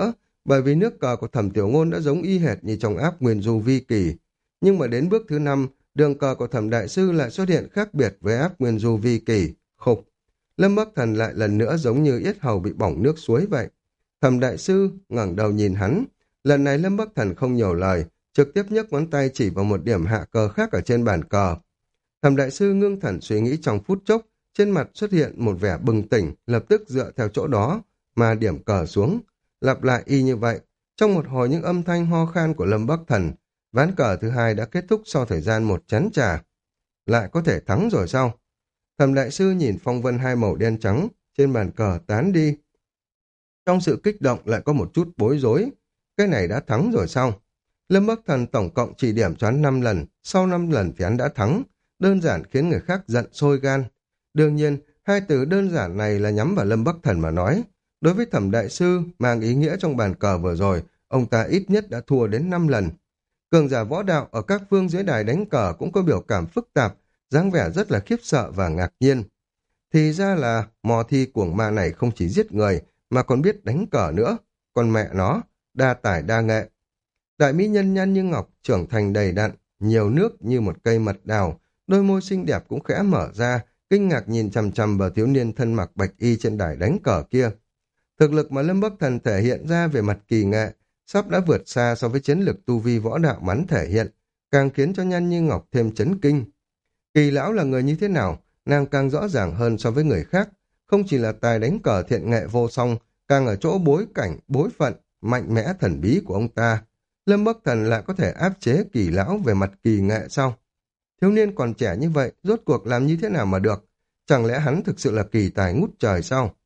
A: bởi vì nước cờ của Thẩm Tiểu Ngôn đã giống y hệt như trong áp Nguyên Du Vi Kỳ. Nhưng mà đến bước thứ năm, đường cờ của Thẩm Đại Sư lại xuất hiện khác biệt với áp Nguyên Du Vi Kỳ. Khục! Lâm Bắc Thần lại lần nữa giống như yết hầu bị bỏng nước suối vậy. Thẩm Đại Sư ngẩng đầu nhìn hắn. Lần này Lâm Bắc Thần không nhiều lời, trực tiếp nhấc ngón tay chỉ vào một điểm hạ cờ khác ở trên bàn cờ. Thẩm Đại Sư ngưng thần suy nghĩ trong phút chốc, trên mặt xuất hiện một vẻ bừng tỉnh, lập tức dựa theo chỗ đó mà điểm cờ xuống. Lặp lại y như vậy, trong một hồi những âm thanh ho khan của Lâm Bắc Thần, ván cờ thứ hai đã kết thúc sau thời gian một chén trà. Lại có thể thắng rồi sao? Thẩm Đại Sư nhìn phong vân hai màu đen trắng trên bàn cờ tán đi. Trong sự kích động lại có một chút bối rối. Cái này đã thắng rồi sao? Lâm Bắc Thần tổng cộng chỉ điểm cho hắn năm lần, sau năm lần thì hắn đã thắng, đơn giản khiến người khác giận sôi gan. Đương nhiên, hai từ đơn giản này là nhắm vào Lâm Bắc Thần mà nói. Đối với Thẩm Đại Sư, mang ý nghĩa trong bàn cờ vừa rồi, ông ta ít nhất đã thua đến năm lần. Cường giả võ đạo ở các phương dưới đài đánh cờ cũng có biểu cảm phức tạp, dáng vẻ rất là khiếp sợ và ngạc nhiên. Thì ra là mò thi cuồng ma này không chỉ giết người, mà còn biết đánh cờ nữa. Còn mẹ nó, đa tài đa nghệ. Đại mỹ nhân nhan như ngọc, trưởng thành đầy đặn, nhiều nước như một cây mật đào, đôi môi xinh đẹp cũng khẽ mở ra, kinh ngạc nhìn chằm chằm vào thiếu niên thân mặc bạch y trên đài đánh cờ kia. Thực lực mà Lâm Bắc Thần thể hiện ra về mặt kỳ nghệ, sắp đã vượt xa so với chiến lực tu vi võ đạo mắn thể hiện, càng khiến cho Nhan Như Ngọc thêm chấn kinh. Kỳ lão là người như thế nào, nàng càng rõ ràng hơn so với người khác, không chỉ là tài đánh cờ thiện nghệ vô song, càng ở chỗ bối cảnh, bối phận, mạnh mẽ thần bí của ông ta. Lâm Bắc Thần lại có thể áp chế Kỳ lão về mặt kỳ nghệ sao? Thiếu niên còn trẻ như vậy, rốt cuộc làm như thế nào mà được? Chẳng lẽ hắn thực sự là kỳ tài ngút trời sao?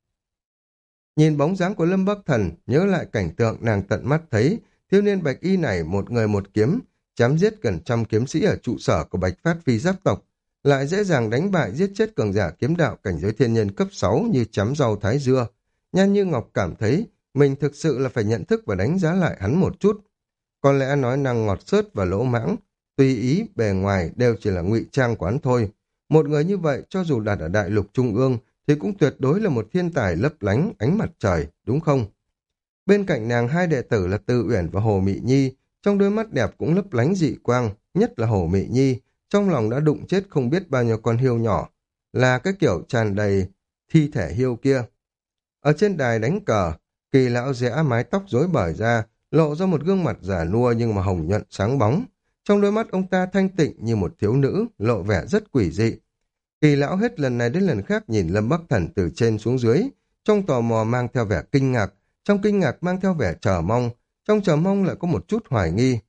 A: Nhìn bóng dáng của Lâm Bắc Thần, nhớ lại cảnh tượng nàng tận mắt thấy, thiếu niên bạch y này một người một kiếm, chém giết gần trăm kiếm sĩ ở trụ sở của Bạch Phát Phi giáp tộc, lại dễ dàng đánh bại giết chết cường giả kiếm đạo cảnh giới thiên nhân cấp sáu như chấm rau thái dưa. Nhan Như Ngọc cảm thấy mình thực sự là phải nhận thức và đánh giá lại hắn một chút. Có lẽ nói năng ngọt xớt và lỗ mãng, tùy ý bề ngoài đều chỉ là ngụy trang của hắn thôi. Một người như vậy cho dù đặt ở đại lục trung ương thì cũng tuyệt đối là một thiên tài lấp lánh ánh mặt trời, đúng không? Bên cạnh nàng hai đệ tử là Tư Uyển và Hồ Mị Nhi, trong đôi mắt đẹp cũng lấp lánh dị quang, nhất là Hồ Mị Nhi, trong lòng đã đụng chết không biết bao nhiêu con hiêu nhỏ, là cái kiểu tràn đầy thi thể hiêu kia. Ở trên đài đánh cờ, Kỳ lão rẽ mái tóc rối bời ra, lộ ra một gương mặt già nua nhưng mà hồng nhuận sáng bóng. Trong đôi mắt ông ta thanh tịnh như một thiếu nữ, lộ vẻ rất quỷ dị. Kỳ lão hết lần này đến lần khác nhìn Lâm Bắc Thần từ trên xuống dưới, trong tò mò mang theo vẻ kinh ngạc, trong kinh ngạc mang theo vẻ chờ mong, trong chờ mong lại có một chút hoài nghi.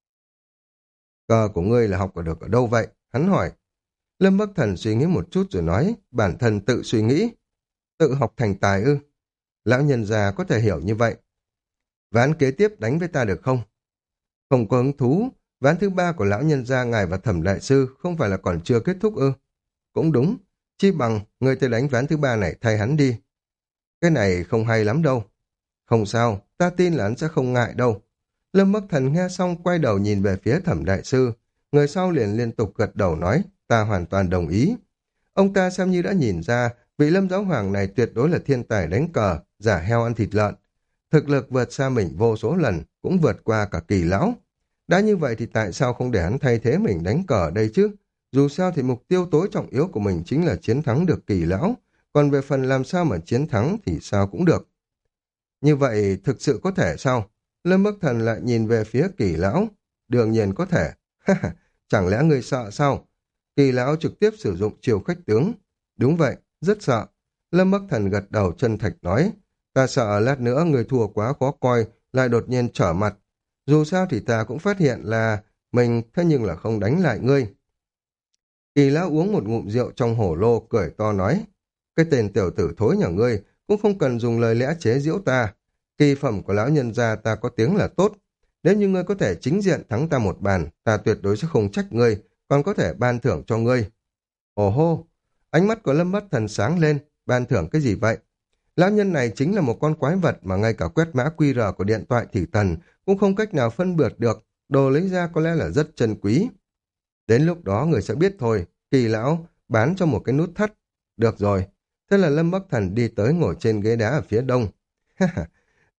A: Cờ của ngươi là học ở được ở đâu vậy? Hắn hỏi. Lâm Bắc Thần suy nghĩ một chút rồi nói, bản thân tự suy nghĩ. Tự học thành tài ư? Lão nhân già có thể hiểu như vậy. Ván kế tiếp đánh với ta được không? Không có hứng thú, ván thứ ba của lão nhân gia ngài và Thẩm Đại Sư không phải là còn chưa kết thúc ư? Cũng đúng, chi bằng ngươi tới đánh ván thứ ba này thay hắn đi. Cái này không hay lắm đâu. Không sao, ta tin là hắn sẽ không ngại đâu. Lâm Bắc Thần nghe xong quay đầu nhìn về phía Thẩm Đại Sư, người sau liền liên tục gật đầu nói, ta hoàn toàn đồng ý. Ông ta xem như đã nhìn ra, vị Lâm Giáo Hoàng này tuyệt đối là thiên tài đánh cờ, giả heo ăn thịt lợn. Thực lực vượt xa mình vô số lần, cũng vượt qua cả Kỳ lão. Đã như vậy thì tại sao không để hắn thay thế mình đánh cờ ở đây chứ? Dù sao thì mục tiêu tối trọng yếu của mình chính là chiến thắng được Kỳ lão, còn về phần làm sao mà chiến thắng thì sao cũng được. Như vậy thực sự có thể sao? Lâm Bắc Thần lại nhìn về phía Kỳ lão. Đương nhiên có thể. Chẳng lẽ ngươi sợ sao? Kỳ lão trực tiếp sử dụng chiêu khách tướng. Đúng vậy, rất sợ. Lâm Bắc Thần gật đầu chân thành nói, ta sợ lát nữa người thua quá khó coi, lại đột nhiên trở mặt. Dù sao thì ta cũng phát hiện là mình thế nhưng là không đánh lại ngươi. Kỳ lão uống một ngụm rượu trong hổ lô, cười to nói, cái tên tiểu tử thối nhà ngươi cũng không cần dùng lời lẽ chế giễu ta. Kỳ phẩm của lão nhân gia ta có tiếng là tốt. Nếu như ngươi có thể chính diện thắng ta một bàn, ta tuyệt đối sẽ không trách ngươi, còn có thể ban thưởng cho ngươi. Ồ hô, ánh mắt của Lâm Bắc Thần sáng lên, ban thưởng cái gì vậy? Lão nhân này chính là một con quái vật mà ngay cả quét mã quy rờ của điện thoại thủy thần cũng không cách nào phân biệt được, đồ lấy ra có lẽ là rất chân quý. Đến lúc đó người sẽ biết thôi, Kỳ lão bán cho một cái nút thắt. Được rồi, thế là Lâm Bắc Thần đi tới ngồi trên ghế đá ở phía đông.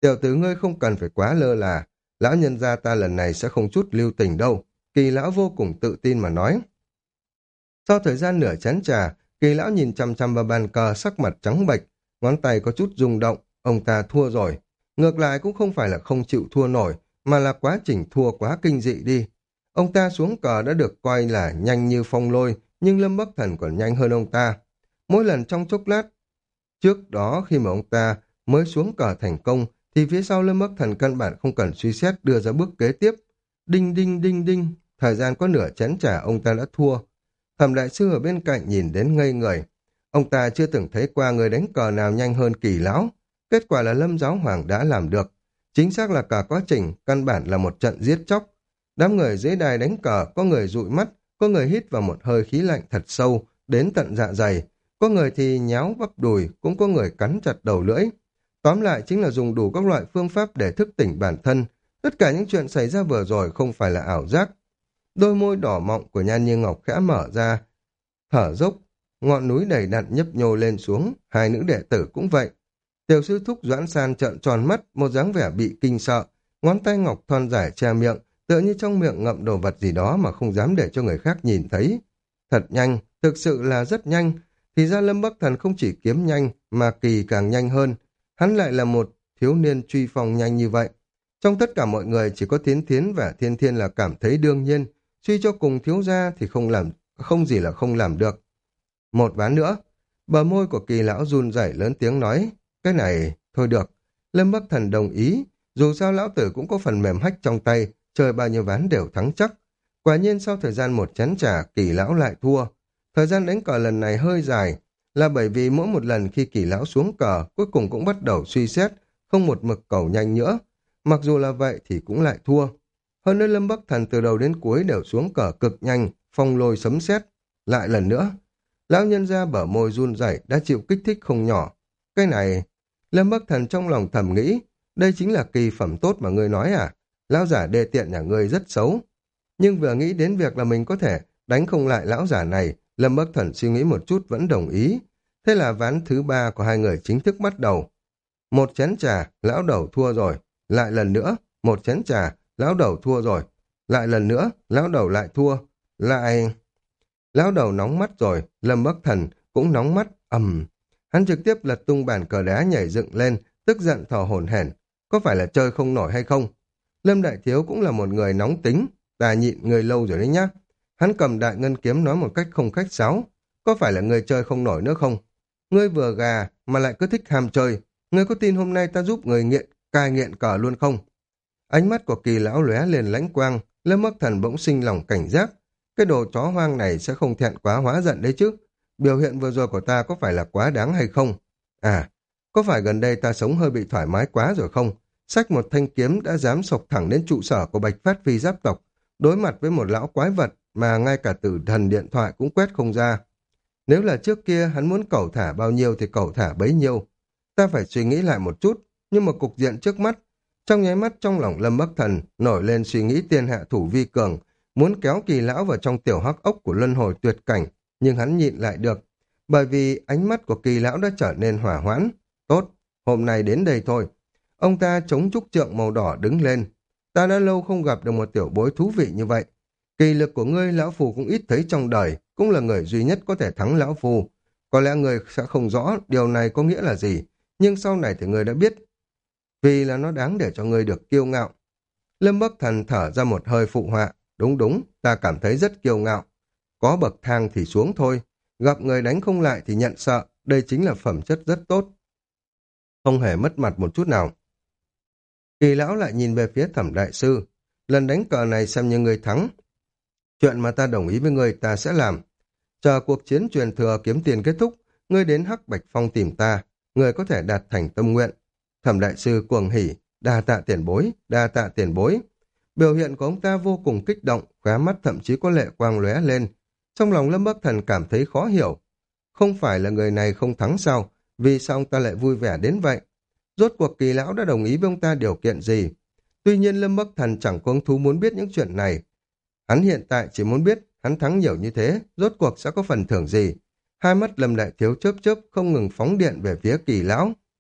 A: Tiểu tử ngươi không cần phải quá lơ là, lão nhân gia ta lần này sẽ không chút lưu tình đâu. Kỳ lão vô cùng tự tin mà nói. Sau thời gian nửa chén trà, kỳ lão nhìn chăm chăm vào bàn cờ, sắc mặt trắng bệch, ngón tay có chút rung động, ông ta thua rồi. Ngược lại cũng không phải là không chịu thua nổi, mà là quá trình thua quá kinh dị đi. Ông ta xuống cờ đã được coi là nhanh như phong lôi, nhưng Lâm Bắc Thần còn nhanh hơn ông ta. Mỗi lần trong chốc lát, trước đó khi mà ông ta mới xuống cờ thành công, thì phía sau Lâm Bắc Thần căn bản không cần suy xét đưa ra bước kế tiếp. Đinh đinh đinh đinh, thời gian có nửa chén trà ông ta đã thua. Thẩm đại sư ở bên cạnh nhìn đến ngây người. Ông ta chưa từng thấy qua người đánh cờ nào nhanh hơn kỳ lão. Kết quả là Lâm Giáo Hoàng đã làm được. Chính xác là cả quá trình, căn bản là một trận giết chóc. Đám người dưới đài đánh cờ, có người dụi mắt, có người hít vào một hơi khí lạnh thật sâu, đến tận dạ dày. Có người thì nháo bắp đùi, cũng có người cắn chặt đầu lưỡi. Tóm lại chính là dùng đủ các loại phương pháp để thức tỉnh bản thân. Tất cả những chuyện xảy ra vừa rồi không phải là ảo giác. Đôi môi đỏ mọng của Nhan Như Ngọc khẽ mở ra, thở dốc, ngọn núi đầy đặn nhấp nhô lên xuống, hai nữ đệ tử cũng vậy. Tiểu sư thúc Doãn San trợn tròn mắt, một dáng vẻ bị kinh sợ, ngón tay ngọc thon dài che miệng, tựa như trong miệng ngậm đồ vật gì đó mà không dám để cho người khác nhìn thấy. Thật nhanh, thực sự là rất nhanh, thì ra Lâm Bắc Thần không chỉ kiếm nhanh, mà kỳ càng nhanh hơn. Hắn lại là một thiếu niên truy phong nhanh như vậy. Trong tất cả mọi người chỉ có Thiến Thiến và Thiên Thiên là cảm thấy đương nhiên, suy cho cùng thiếu gia thì không làm, không gì là không làm được. Một ván nữa, bờ môi của kỳ lão run rẩy lớn tiếng nói, cái này, thôi được. Lâm Bắc Thần đồng ý, dù sao lão tử cũng có phần mềm hách trong tay, chơi bao nhiêu ván đều thắng chắc. Quả nhiên sau thời gian một chén trà, kỳ lão lại thua. Thời gian đánh cờ lần này hơi dài, là bởi vì mỗi một lần khi kỳ lão xuống cờ, cuối cùng cũng bắt đầu suy xét, không một mực cầu nhanh nữa. Mặc dù là vậy thì cũng lại thua. Hơn nữa Lâm Bắc Thần từ đầu đến cuối đều xuống cờ cực nhanh, phong lôi sấm sét. Lại lần nữa, lão nhân ra bở môi run rẩy đã chịu kích thích không nhỏ. Cái này, Lâm Bắc Thần trong lòng thầm nghĩ, đây chính là kỳ phẩm tốt mà ngươi nói à? Lão giả đê tiện nhà ngươi rất xấu. Nhưng vừa nghĩ đến việc là mình có thể đánh không lại lão giả này, Lâm Bắc Thần suy nghĩ một chút vẫn đồng ý. Thế là ván thứ ba của hai người chính thức bắt đầu. Một chén trà, lão đầu thua rồi. Lại lần nữa, một chén trà, lão đầu thua rồi. Lại lần nữa, lão đầu lại thua. Lại... Lão đầu nóng mắt rồi, Lâm Bắc Thần cũng nóng mắt, ầm. Hắn trực tiếp lật tung bàn cờ đá nhảy dựng lên, tức giận thò hổn hển. Có phải là chơi không nổi hay không? Lâm Đại Thiếu cũng là một người nóng tính, ta nhịn người lâu rồi đấy nhá. Hắn cầm đại ngân kiếm nói một cách không khách sáo. Có phải là người chơi không nổi nữa không? Ngươi vừa gà mà lại cứ thích ham chơi. Ngươi có tin hôm nay ta giúp người nghiện, cai nghiện cờ luôn không? Ánh mắt của kỳ lão lóe lên lãnh quang, Lâm Bắc Thần bỗng sinh lòng cảnh giác. Cái đồ chó hoang này sẽ không thẹn quá hóa giận đấy chứ. Biểu hiện vừa rồi của ta có phải là quá đáng hay không? À, có phải gần đây ta sống hơi bị thoải mái quá rồi không? Xách một thanh kiếm đã dám sộc thẳng đến trụ sở của Bạch Phát Phi giáp tộc, đối mặt với một lão quái vật mà ngay cả tử thần điện thoại cũng quét không ra. Nếu là trước kia hắn muốn cẩu thả bao nhiêu thì cẩu thả bấy nhiêu. Ta phải suy nghĩ lại một chút, nhưng mà cục diện trước mắt, trong nháy mắt trong lòng Lâm Bắc Thần nổi lên suy nghĩ tiên hạ thủ vi cường, muốn kéo kỳ lão vào trong tiểu hắc ốc của luân hồi tuyệt cảnh, nhưng hắn nhịn lại được, bởi vì ánh mắt của kỳ lão đã trở nên hỏa hoãn. Tốt, hôm nay đến đây thôi. Ông ta chống trúc trượng màu đỏ đứng lên. Ta đã lâu không gặp được một tiểu bối thú vị như vậy. Kỳ lực của ngươi lão phù cũng ít thấy trong đời, cũng là người duy nhất có thể thắng lão phù. Có lẽ ngươi sẽ không rõ điều này có nghĩa là gì, nhưng sau này thì ngươi đã biết, vì là nó đáng để cho ngươi được kiêu ngạo. Lâm Bắc Thần thở ra một hơi phụ họa. Đúng đúng, ta cảm thấy rất kiêu ngạo. Có bậc thang thì xuống thôi. Gặp người đánh không lại thì nhận sợ. Đây chính là phẩm chất rất tốt. Không hề mất mặt một chút nào. Kỳ lão lại nhìn về phía Thẩm đại sư. Lần đánh cờ này xem như ngươi thắng. Chuyện mà ta đồng ý với ngươi ta sẽ làm. Chờ cuộc chiến truyền thừa kiếm tiền kết thúc, ngươi đến Hắc Bạch Phong tìm ta. Ngươi có thể đạt thành tâm nguyện. Thẩm đại sư cuồng hỉ. Đa tạ tiền bối, đa tạ tiền bối. Biểu hiện của ông ta vô cùng kích động, khóe mắt thậm chí có lệ quang lóe lên. Trong lòng Lâm Bắc Thần cảm thấy khó hiểu. Không phải là người này không thắng sao? Vì sao ông ta lại vui vẻ đến vậy? Rốt cuộc kỳ lão đã đồng ý với ông ta điều kiện gì? Tuy nhiên Lâm Bắc Thần chẳng có hứng thú muốn biết những chuyện này. Hắn hiện tại chỉ muốn biết hắn thắng nhiều như thế, rốt cuộc sẽ có phần thưởng gì? Hai mắt Lâm Đại Thiếu chớp chớp không ngừng phóng điện về phía kỳ lão.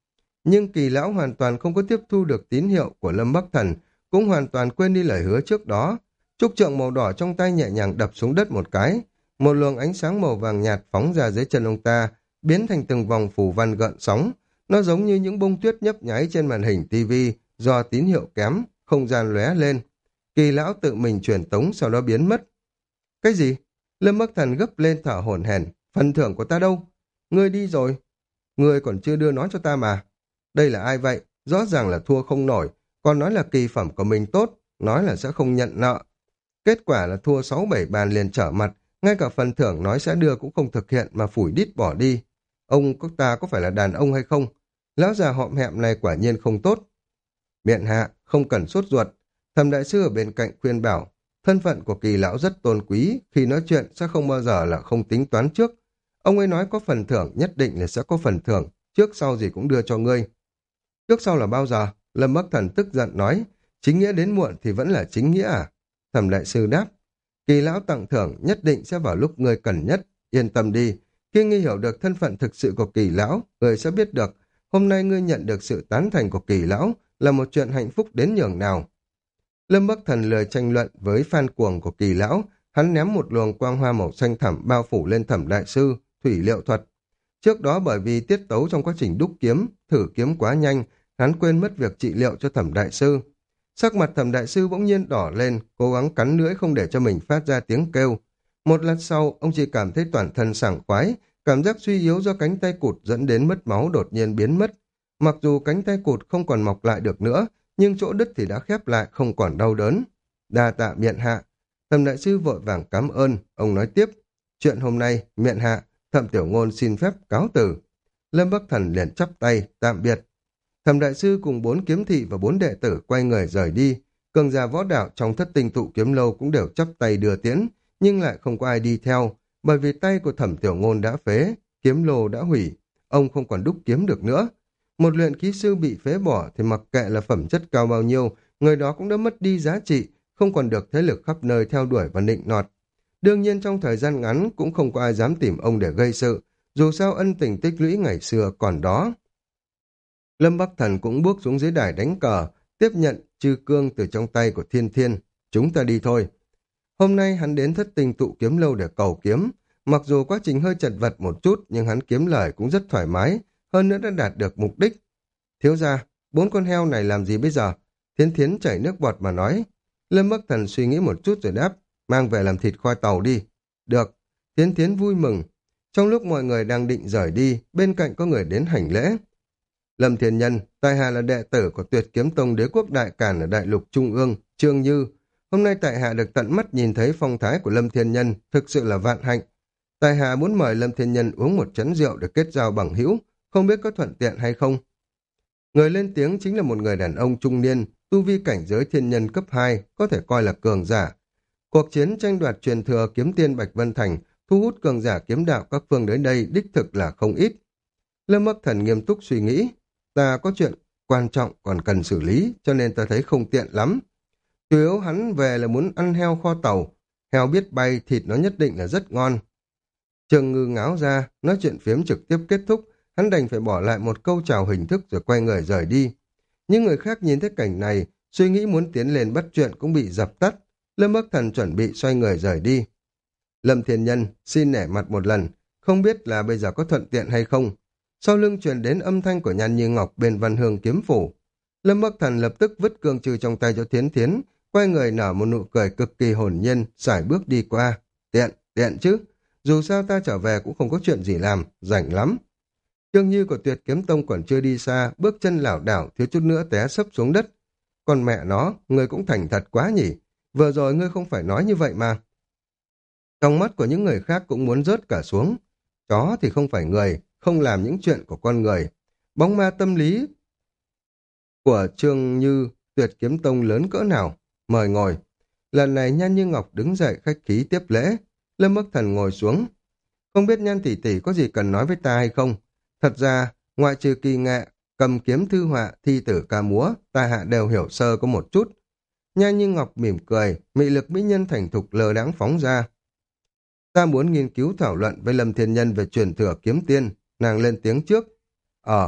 A: Nhưng Kỳ lão hoàn toàn không có tiếp thu được tín hiệu của Lâm Bắc Thần, cũng hoàn toàn quên đi lời hứa trước đó. Trúc trượng màu đỏ trong tay nhẹ nhàng đập xuống đất một cái, một luồng ánh sáng màu vàng nhạt phóng ra dưới chân ông ta, biến thành từng vòng phù văn gợn sóng. Nó giống như những bông tuyết nhấp nháy trên màn hình tivi do tín hiệu kém, không gian lóe lên. Kỳ lão tự mình truyền tống sau đó biến mất. Cái gì? Lâm Bắc Thần gấp lên thở hổn hển. Phần thưởng của ta đâu? Ngươi đi rồi. Ngươi còn chưa đưa nó cho ta mà. Đây là ai vậy? Rõ ràng là thua không nổi, còn nói là kỳ phẩm của mình tốt, nói là sẽ không nhận nợ. Kết quả là thua sáu bảy bàn liền trở mặt, ngay cả phần thưởng nói sẽ đưa cũng không thực hiện mà phủi đít bỏ đi. Ông có ta có phải là đàn ông hay không? Lão già họm hẹm này quả nhiên không tốt. Miện hạ, không cần sốt ruột. Thẩm đại sư ở bên cạnh khuyên bảo, thân phận của Kỳ lão rất tôn quý, khi nói chuyện sẽ không bao giờ là không tính toán trước. Ông ấy nói có phần thưởng, nhất định là sẽ có phần thưởng, trước sau gì cũng đưa cho ngươi. Trước sau là bao giờ? Lâm Bắc Thần tức giận nói, chính nghĩa đến muộn thì vẫn là chính nghĩa à? Thẩm đại sư đáp, Kỳ lão tặng thưởng nhất định sẽ vào lúc ngươi cần nhất, yên tâm đi. Khi ngươi hiểu được thân phận thực sự của Kỳ lão, ngươi sẽ biết được, hôm nay ngươi nhận được sự tán thành của Kỳ lão là một chuyện hạnh phúc đến nhường nào. Lâm Bắc Thần lười tranh luận với fan cuồng của Kỳ lão, hắn ném một luồng quang hoa màu xanh thẳm bao phủ lên Thẩm đại sư, thủy liệu thuật. Trước đó bởi vì tiết tấu trong quá trình đúc kiếm, thử kiếm quá nhanh, hắn quên mất việc trị liệu cho Thẩm đại sư. Sắc mặt Thẩm đại sư bỗng nhiên đỏ lên, cố gắng cắn lưỡi không để cho mình phát ra tiếng kêu. Một lát sau, ông chỉ cảm thấy toàn thân sảng khoái, cảm giác suy yếu do cánh tay cụt dẫn đến mất máu đột nhiên biến mất. Mặc dù cánh tay cụt không còn mọc lại được nữa, nhưng chỗ đứt thì đã khép lại, không còn đau đớn. Đa tạ miện hạ. Thẩm đại sư vội vàng cảm ơn, ông nói tiếp. Chuyện hôm nay, miện hạ, Thẩm tiểu ngôn xin phép cáo từ. Lâm Bắc Thần liền chắp tay, tạm biệt. Thẩm đại sư cùng bốn kiếm thị và bốn đệ tử quay người rời đi. Cường giả võ đạo trong thất tinh tụ kiếm lâu cũng đều chắp tay đưa tiễn, nhưng lại không có ai đi theo, bởi vì tay của Thẩm tiểu ngôn đã phế, kiếm lô đã hủy, ông không còn đúc kiếm được nữa. Một luyện khí sư bị phế bỏ thì mặc kệ là phẩm chất cao bao nhiêu, người đó cũng đã mất đi giá trị, không còn được thế lực khắp nơi theo đuổi và nịnh nọt. Đương nhiên trong thời gian ngắn cũng không có ai dám tìm ông để gây sự, dù sao ân tình tích lũy ngày xưa còn đó. Lâm Bắc Thần cũng bước xuống dưới đài đánh cờ, tiếp nhận chư cương từ trong tay của Thiên Thiên. Chúng ta đi thôi. Hôm nay hắn đến thất tinh tụ kiếm lâu để cầu kiếm. Mặc dù quá trình hơi chật vật một chút, nhưng hắn kiếm lời cũng rất thoải mái, hơn nữa đã đạt được mục đích. Thiếu gia, bốn con heo này làm gì bây giờ? Thiên Thiến chảy nước bọt mà nói. Lâm Bắc Thần suy nghĩ một chút rồi đáp, mang về làm thịt kho tàu đi. Được. Thiên Thiến vui mừng. Trong lúc mọi người đang định rời đi, bên cạnh có người đến hành lễ. Lâm Thiên Nhân, tại hạ là đệ tử của Tuyệt Kiếm Tông Đế Quốc Đại Càn ở Đại Lục Trung ương, Trương Như. Hôm nay tại hạ được tận mắt nhìn thấy phong thái của Lâm Thiên Nhân, thực sự là vạn hạnh. Tại hạ muốn mời Lâm Thiên Nhân uống một chén rượu để kết giao bằng hữu, không biết có thuận tiện hay không. Người lên tiếng chính là một người đàn ông trung niên, tu vi cảnh giới thiên nhân cấp hai, có thể coi là cường giả. Cuộc chiến tranh đoạt truyền thừa kiếm tiên Bạch Vân Thành thu hút cường giả kiếm đạo các phương đến đây đích thực là không ít. Lâm Bắc Thần nghiêm túc suy nghĩ, ta có chuyện quan trọng còn cần xử lý, cho nên ta thấy không tiện lắm. Chủ yếu hắn về là muốn ăn heo kho tàu, heo biết bay, thịt nó nhất định là rất ngon. Trường Ngư ngáo ra, nói chuyện phiếm trực tiếp kết thúc, hắn đành phải bỏ lại một câu chào hình thức rồi quay người rời đi. Những người khác nhìn thấy cảnh này, suy nghĩ muốn tiến lên bắt chuyện cũng bị dập tắt. Lâm Bắc Thần chuẩn bị xoay người rời đi. Lâm Thiên Nhân xin nể mặt một lần, không biết là bây giờ có thuận tiện hay không. Sau lưng truyền đến âm thanh của Nhan Như Ngọc bên Văn Hương kiếm phủ. Lâm Bắc Thần lập tức vứt cương trừ trong tay cho Thiến Thiến, quay người nở một nụ cười cực kỳ hồn nhiên, sải bước đi qua. Tiện, tiện chứ. Dù sao ta trở về cũng không có chuyện gì làm, rảnh lắm. Trương Như của Tuyệt Kiếm Tông còn chưa đi xa, bước chân lảo đảo thiếu chút nữa té sấp xuống đất. Còn mẹ nó, ngươi cũng thành thật quá nhỉ. Vừa rồi ngươi không phải nói như vậy mà. Trong mắt của những người khác cũng muốn rớt cả xuống. Chó thì không phải người, không làm những chuyện của con người. Bóng ma tâm lý của Trương Như Tuyệt Kiếm Tông lớn cỡ nào? Mời ngồi. Lần này Nhan Như Ngọc đứng dậy khách khí tiếp lễ. Lâm Bắc Thần ngồi xuống. Không biết Nhan tỷ tỷ có gì cần nói với ta hay không? Thật ra, ngoại trừ kỳ nghệ, cầm kiếm thư họa, thi tử ca múa, ta hạ đều hiểu sơ có một chút. Nhan Như Ngọc mỉm cười, mị lực mỹ nhân thành thục lờ đãng phóng ra. Ta muốn nghiên cứu thảo luận với Lâm Thiên Nhân về truyền thừa kiếm tiên, nàng lên tiếng trước. Ờ,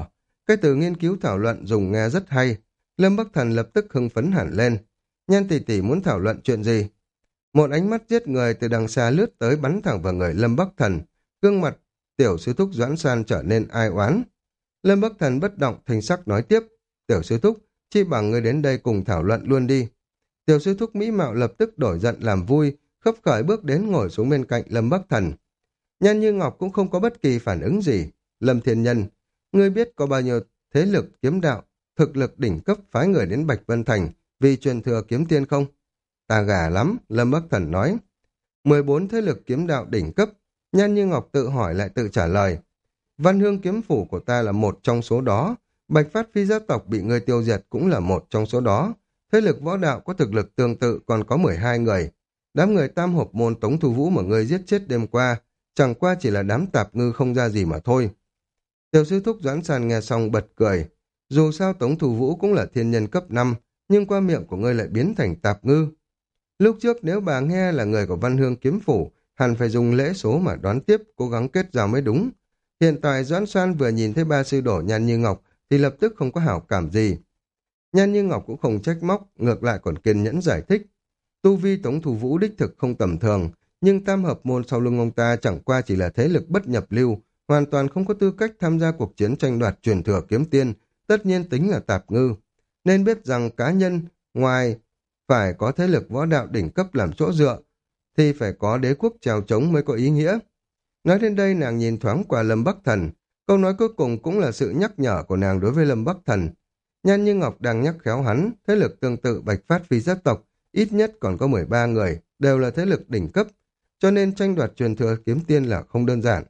A: Cái từ nghiên cứu thảo luận dùng nghe rất hay. Lâm Bắc Thần lập tức hưng phấn hẳn lên. Nhan tỷ tỷ muốn thảo luận chuyện gì? Một ánh mắt giết người từ đằng xa lướt tới bắn thẳng vào người Lâm Bắc Thần. Gương mặt tiểu sư thúc Doãn San trở nên ai oán. Lâm Bắc Thần bất động thanh sắc nói tiếp. Tiểu sư thúc, chi bằng ngươi đến đây cùng thảo luận luôn đi. Tiểu sư thúc Mỹ Mạo lập tức đổi giận làm vui, khấp khởi bước đến ngồi xuống bên cạnh Lâm Bắc Thần. Nhan Như Ngọc cũng không có bất kỳ phản ứng gì. Lâm Thiên Nhân, ngươi biết có bao nhiêu thế lực kiếm đạo, thực lực đỉnh cấp phái người đến Bạch Vân Thành vì truyền thừa kiếm tiên không? Ta gà lắm, Lâm Bắc Thần nói. mười bốn thế lực kiếm đạo đỉnh cấp, Nhan Như Ngọc tự hỏi lại tự trả lời. Văn Hương kiếm phủ của ta là một trong số đó, Bạch Phát Phi gia tộc bị ngươi tiêu diệt cũng là một trong số đó. Thế lực võ đạo có thực lực tương tự còn có mười hai người. Đám người tam hộp môn Tống Thu Vũ mà ngươi giết chết đêm qua, chẳng qua chỉ là đám tạp ngư không ra gì mà thôi. Tiểu sư thúc Doãn Sàn nghe xong bật cười. Dù sao Tống Thu Vũ cũng là thiên nhân cấp năm, nhưng qua miệng của ngươi lại biến thành tạp ngư. Lúc trước nếu bà nghe là người của Văn Hương kiếm phủ, hẳn phải dùng lễ số mà đoán tiếp, cố gắng kết giao mới đúng. Hiện tại Doãn San vừa nhìn thấy ba sư đổ Nhan Như Ngọc thì lập tức không có hảo cảm gì. Nhan Như Ngọc cũng không trách móc, ngược lại còn kiên nhẫn giải thích. Tu vi Tống Thu Vũ đích thực không tầm thường, nhưng tam hợp môn sau lưng ông ta chẳng qua chỉ là thế lực bất nhập lưu, hoàn toàn không có tư cách tham gia cuộc chiến tranh đoạt truyền thừa kiếm tiên, tất nhiên tính là tạp ngư. Nên biết rằng cá nhân, ngoài phải có thế lực võ đạo đỉnh cấp làm chỗ dựa, thì phải có đế quốc trèo trống mới có ý nghĩa. Nói đến đây nàng nhìn thoáng qua Lâm Bắc Thần, câu nói cuối cùng cũng là sự nhắc nhở của nàng đối với Lâm Bắc Thần. Nhan Như Ngọc đang nhắc khéo hắn, thế lực tương tự Bạch Phát Phi gia tộc, ít nhất còn có mười ba người, đều là thế lực đỉnh cấp, cho nên tranh đoạt truyền thừa kiếm tiên là không đơn giản.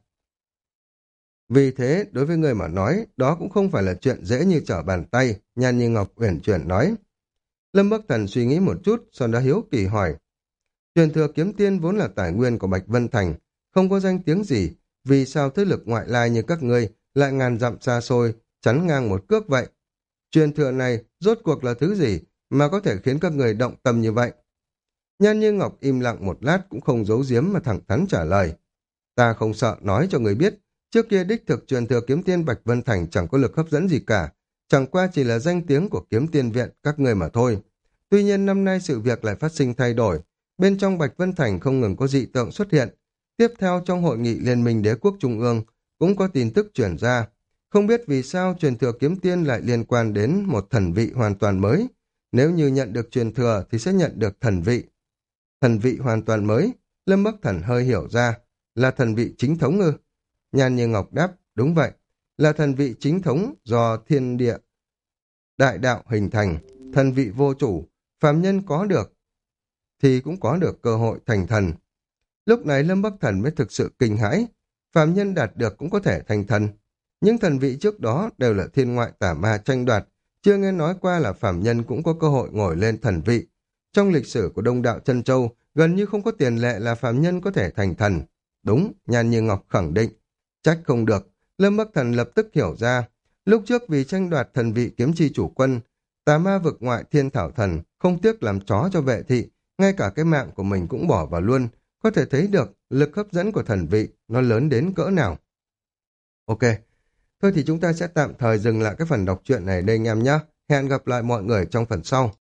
A: Vì thế, đối với người mà nói, đó cũng không phải là chuyện dễ như trở bàn tay, Nhan Như Ngọc uyển chuyển nói. Lâm Bắc Thần suy nghĩ một chút, sau đó hiếu kỳ hỏi. Truyền thừa kiếm tiên vốn là tài nguyên của Bạch Vân Thành, không có danh tiếng gì, vì sao thế lực ngoại lai như các ngươi lại ngàn dặm xa xôi, chắn ngang một cước vậy? Truyền thừa này rốt cuộc là thứ gì mà có thể khiến các người động tâm như vậy? Nhan Như Ngọc im lặng một lát cũng không giấu giếm mà thẳng thắn trả lời. Ta không sợ nói cho người biết, trước kia đích thực truyền thừa kiếm tiên Bạch Vân Thành chẳng có lực hấp dẫn gì cả, chẳng qua chỉ là danh tiếng của kiếm tiên viện các người mà thôi. Tuy nhiên năm nay sự việc lại phát sinh thay đổi, bên trong Bạch Vân Thành không ngừng có dị tượng xuất hiện. Tiếp theo trong hội nghị Liên minh Đế quốc Trung ương cũng có tin tức chuyển ra. Không biết vì sao truyền thừa kiếm tiên lại liên quan đến một thần vị hoàn toàn mới. Nếu như nhận được truyền thừa thì sẽ nhận được thần vị. Thần vị hoàn toàn mới, Lâm Bắc Thần hơi hiểu ra, là thần vị chính thống ư? Nhan Như Ngọc đáp, đúng vậy, là thần vị chính thống do thiên địa đại đạo hình thành, thần vị vô chủ, phàm nhân có được thì cũng có được cơ hội thành thần. Lúc này Lâm Bắc Thần mới thực sự kinh hãi, phàm nhân đạt được cũng có thể thành thần. Những thần vị trước đó đều là thiên ngoại tả ma tranh đoạt, chưa nghe nói qua là phàm nhân cũng có cơ hội ngồi lên thần vị. Trong lịch sử của Đông Đạo Chân Châu, gần như không có tiền lệ là phàm nhân có thể thành thần. Đúng, Nhan Như Ngọc khẳng định. Trách không được, Lâm Bắc Thần lập tức hiểu ra. Lúc trước vì tranh đoạt thần vị kiếm chi chủ quân, tà ma vực ngoại thiên thảo thần không tiếc làm chó cho vệ thị, ngay cả cái mạng của mình cũng bỏ vào luôn. Có thể thấy được lực hấp dẫn của thần vị nó lớn đến cỡ nào. Ok, thôi thì chúng ta sẽ tạm thời dừng lại cái phần đọc truyện này đây anh em nhé. Hẹn gặp lại mọi người trong phần sau.